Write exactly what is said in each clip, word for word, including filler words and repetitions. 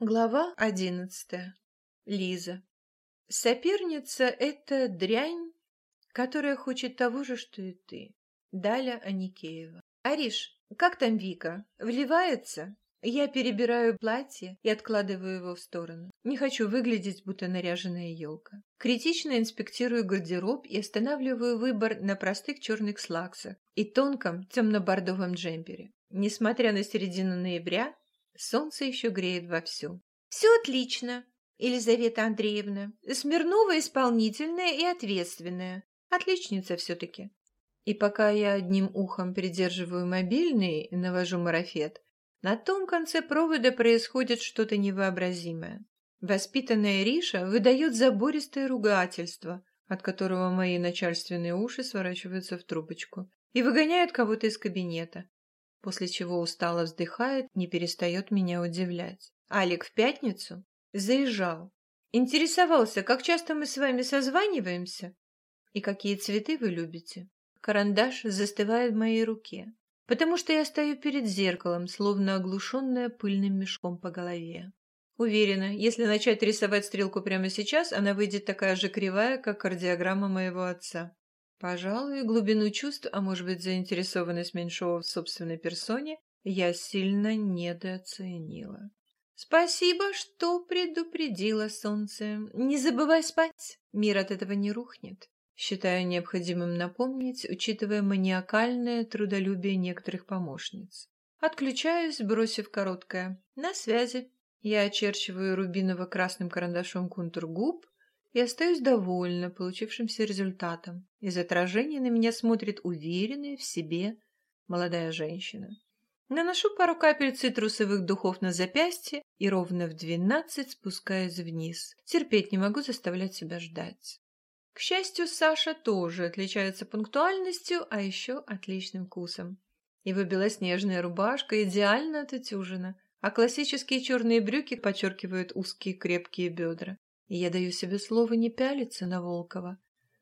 Глава одиннадцатая. Лиза. Соперница — это дрянь, которая хочет того же, что и ты. Даля Аникеева. Ариш, как там Вика? Вливается? Я перебираю платье и откладываю его в сторону. Не хочу выглядеть, будто наряженная елка. Критично инспектирую гардероб и останавливаю выбор на простых черных слаксах и тонком темно-бордовом джемпере. Несмотря на середину ноября, солнце еще греет вовсю. «Все отлично, Елизавета Андреевна. Смирнова исполнительная и ответственная. Отличница все-таки». И пока я одним ухом придерживаю мобильный и навожу марафет, на том конце провода происходит что-то невообразимое. Воспитанная Риша выдает забористое ругательство, от которого мои начальственные уши сворачиваются в трубочку, и выгоняет кого-то из кабинета, после чего устало вздыхает, не перестает меня удивлять. Алик в пятницу заезжал, интересовался, как часто мы с вами созваниваемся и какие цветы вы любите. Карандаш застывает в моей руке, потому что я стою перед зеркалом, словно оглушенная пыльным мешком по голове. Уверена, если начать рисовать стрелку прямо сейчас, она выйдет такая же кривая, как кардиограмма моего отца. Пожалуй, глубину чувств, а может быть заинтересованность Меньшова в собственной персоне, я сильно недооценила. Спасибо, что предупредила, солнце. Не забывай спать, мир от этого не рухнет. Считаю необходимым напомнить, учитывая маниакальное трудолюбие некоторых помощниц. Отключаюсь, бросив короткое «на связи». Я очерчиваю рубиново-красным карандашом контур губ и остаюсь довольна получившимся результатом. Из отражения на меня смотрит уверенная в себе молодая женщина. Наношу пару капель цитрусовых духов на запястье и ровно в двенадцать спускаюсь вниз. Терпеть не могу заставлять себя ждать. К счастью, Саша тоже отличается пунктуальностью, а еще отличным вкусом. Его белоснежная рубашка идеально отутюжена, а классические черные брюки подчеркивают узкие крепкие бедра. И я даю себе слово не пялиться на Волкова.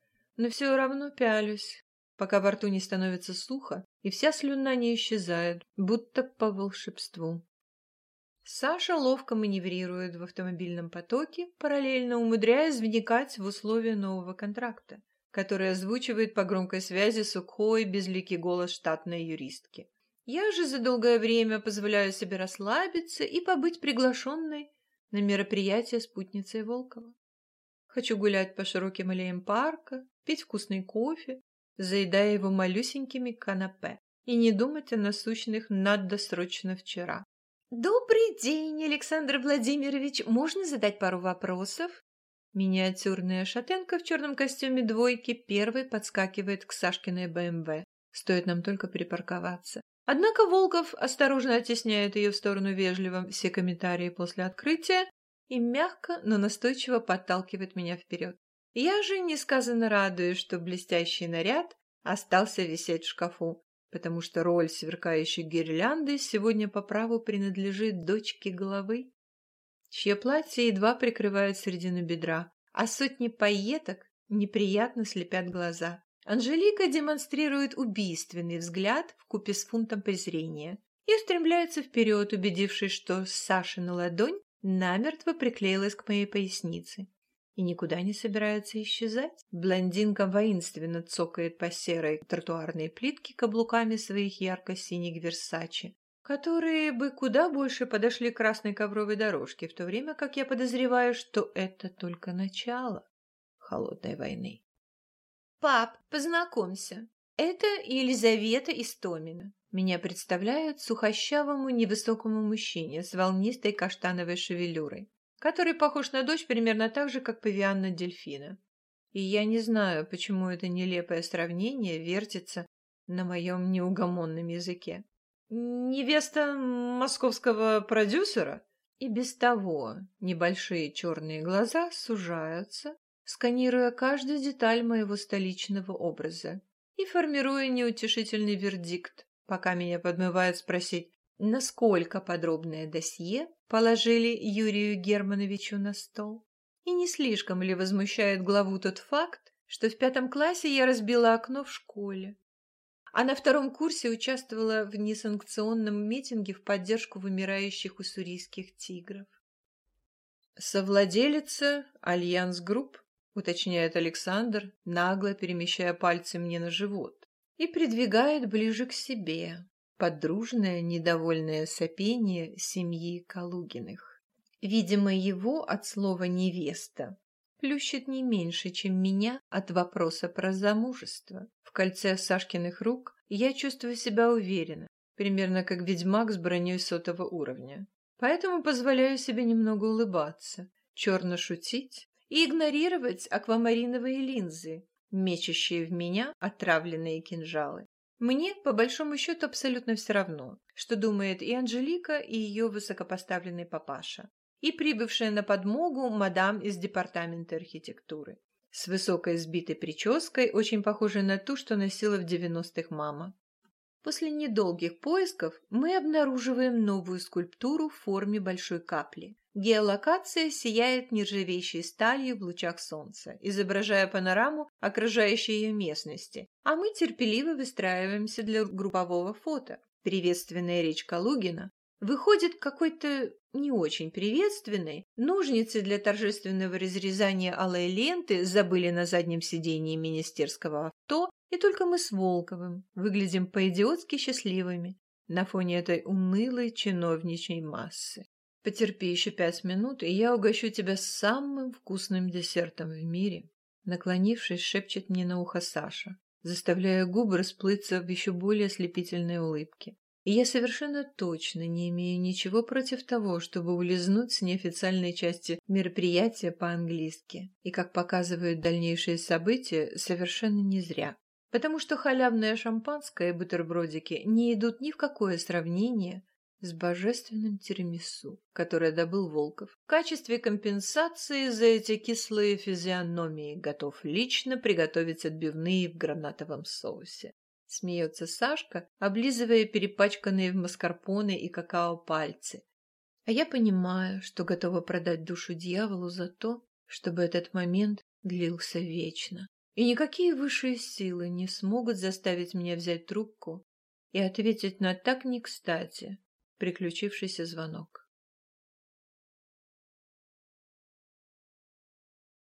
Но все равно пялюсь, пока во рту не становится сухо, и вся слюна не исчезает, будто по волшебству. Саша ловко маневрирует в автомобильном потоке, параллельно умудряясь вникать в условия нового контракта, который озвучивает по громкой связи сухой, безликий голос штатной юристки. Я же за долгое время позволяю себе расслабиться и побыть приглашенной на мероприятие спутницей Волкова. Хочу гулять по широким аллеям парка, пить вкусный кофе, заедая его малюсенькими канапе, и не думать о насущных «надо срочно вчера». «Добрый день, Александр Владимирович! Можно задать пару вопросов?» Миниатюрная шатенка в черном костюме двойки первой подскакивает к Сашкиной БМВ. Стоит нам только припарковаться. Однако Волков осторожно оттесняет ее в сторону вежливо все комментарии после открытия и мягко, но настойчиво подталкивает меня вперед. Я же несказанно радуюсь, что блестящий наряд остался висеть в шкафу, потому что роль сверкающей гирлянды сегодня по праву принадлежит дочке главы, чье платье едва прикрывает середину бедра, а сотни пайеток неприятно слепят глаза. Анжелика демонстрирует убийственный взгляд вкупе с фунтом презрения и устремляется вперед, убедившись, что Сашина ладонь намертво приклеилась к моей пояснице и никуда не собирается исчезать. Блондинка воинственно цокает по серой тротуарной плитке каблуками своих ярко-синих Версачи, которые бы куда больше подошли к красной ковровой дорожке, в то время как я подозреваю, что это только начало холодной войны. «Пап, познакомься. Это Елизавета Истомина». Меня представляют сухощавому невысокому мужчине с волнистой каштановой шевелюрой, который похож на дочь примерно так же, как павиан на дельфина. И я не знаю, почему это нелепое сравнение вертится на моем неугомонном языке. «Невеста московского продюсера?» И без того небольшие черные глаза сужаются, сканируя каждую деталь моего столичного образа и формируя неутешительный вердикт, пока меня подмывают спросить, насколько подробное досье положили Юрию Германовичу на стол. И не слишком ли возмущает главу тот факт, что в пятом классе я разбила окно в школе, а на втором курсе участвовала в несанкционном митинге в поддержку вымирающих уссурийских тигров. Совладелица Альянс Групп, уточняет Александр, нагло перемещая пальцы мне на живот, и придвигает ближе к себе под дружное недовольное сопение семьи Калугиных. Видимо, его от слова «невеста» плющит не меньше, чем меня от вопроса про замужество. В кольце Сашкиных рук я чувствую себя уверенно, примерно как ведьмак с броней сотого уровня. Поэтому позволяю себе немного улыбаться, черно шутить и игнорировать аквамариновые линзы, мечущие в меня отравленные кинжалы. Мне, по большому счету, абсолютно все равно, что думает и Анжелика, и ее высокопоставленный папаша, и прибывшая на подмогу мадам из департамента архитектуры, с высокой сбитой прической, очень похожей на ту, что носила в девяностых мама. После недолгих поисков мы обнаруживаем новую скульптуру в форме большой капли. Геолокация сияет нержавеющей сталью в лучах солнца, изображая панораму окружающей ее местности, а мы терпеливо выстраиваемся для группового фото. Приветственная речь Калугина выходит какой-то не очень приветственной. Ножницы для торжественного разрезания алой ленты забыли на заднем сидении министерского авто, и только мы с Волковым выглядим по-идиотски счастливыми на фоне этой унылой чиновничьей массы. Потерпи еще пять минут, и я угощу тебя самым вкусным десертом в мире. Наклонившись, шепчет мне на ухо Саша, заставляя губы расплыться в еще более ослепительной улыбке. И я совершенно точно не имею ничего против того, чтобы улизнуть с неофициальной части мероприятия по-английски. И, как показывают дальнейшие события, совершенно не зря. Потому что халявное шампанское и бутербродики не идут ни в какое сравнение с божественным тирамису, которое добыл Волков. В качестве компенсации за эти кислые физиономии готов лично приготовить отбивные в гранатовом соусе. Смеется Сашка, облизывая перепачканные в маскарпоне и какао пальцы. А я понимаю, что готова продать душу дьяволу за то, чтобы этот момент длился вечно. И никакие высшие силы не смогут заставить меня взять трубку и ответить на так не кстати приключившийся звонок.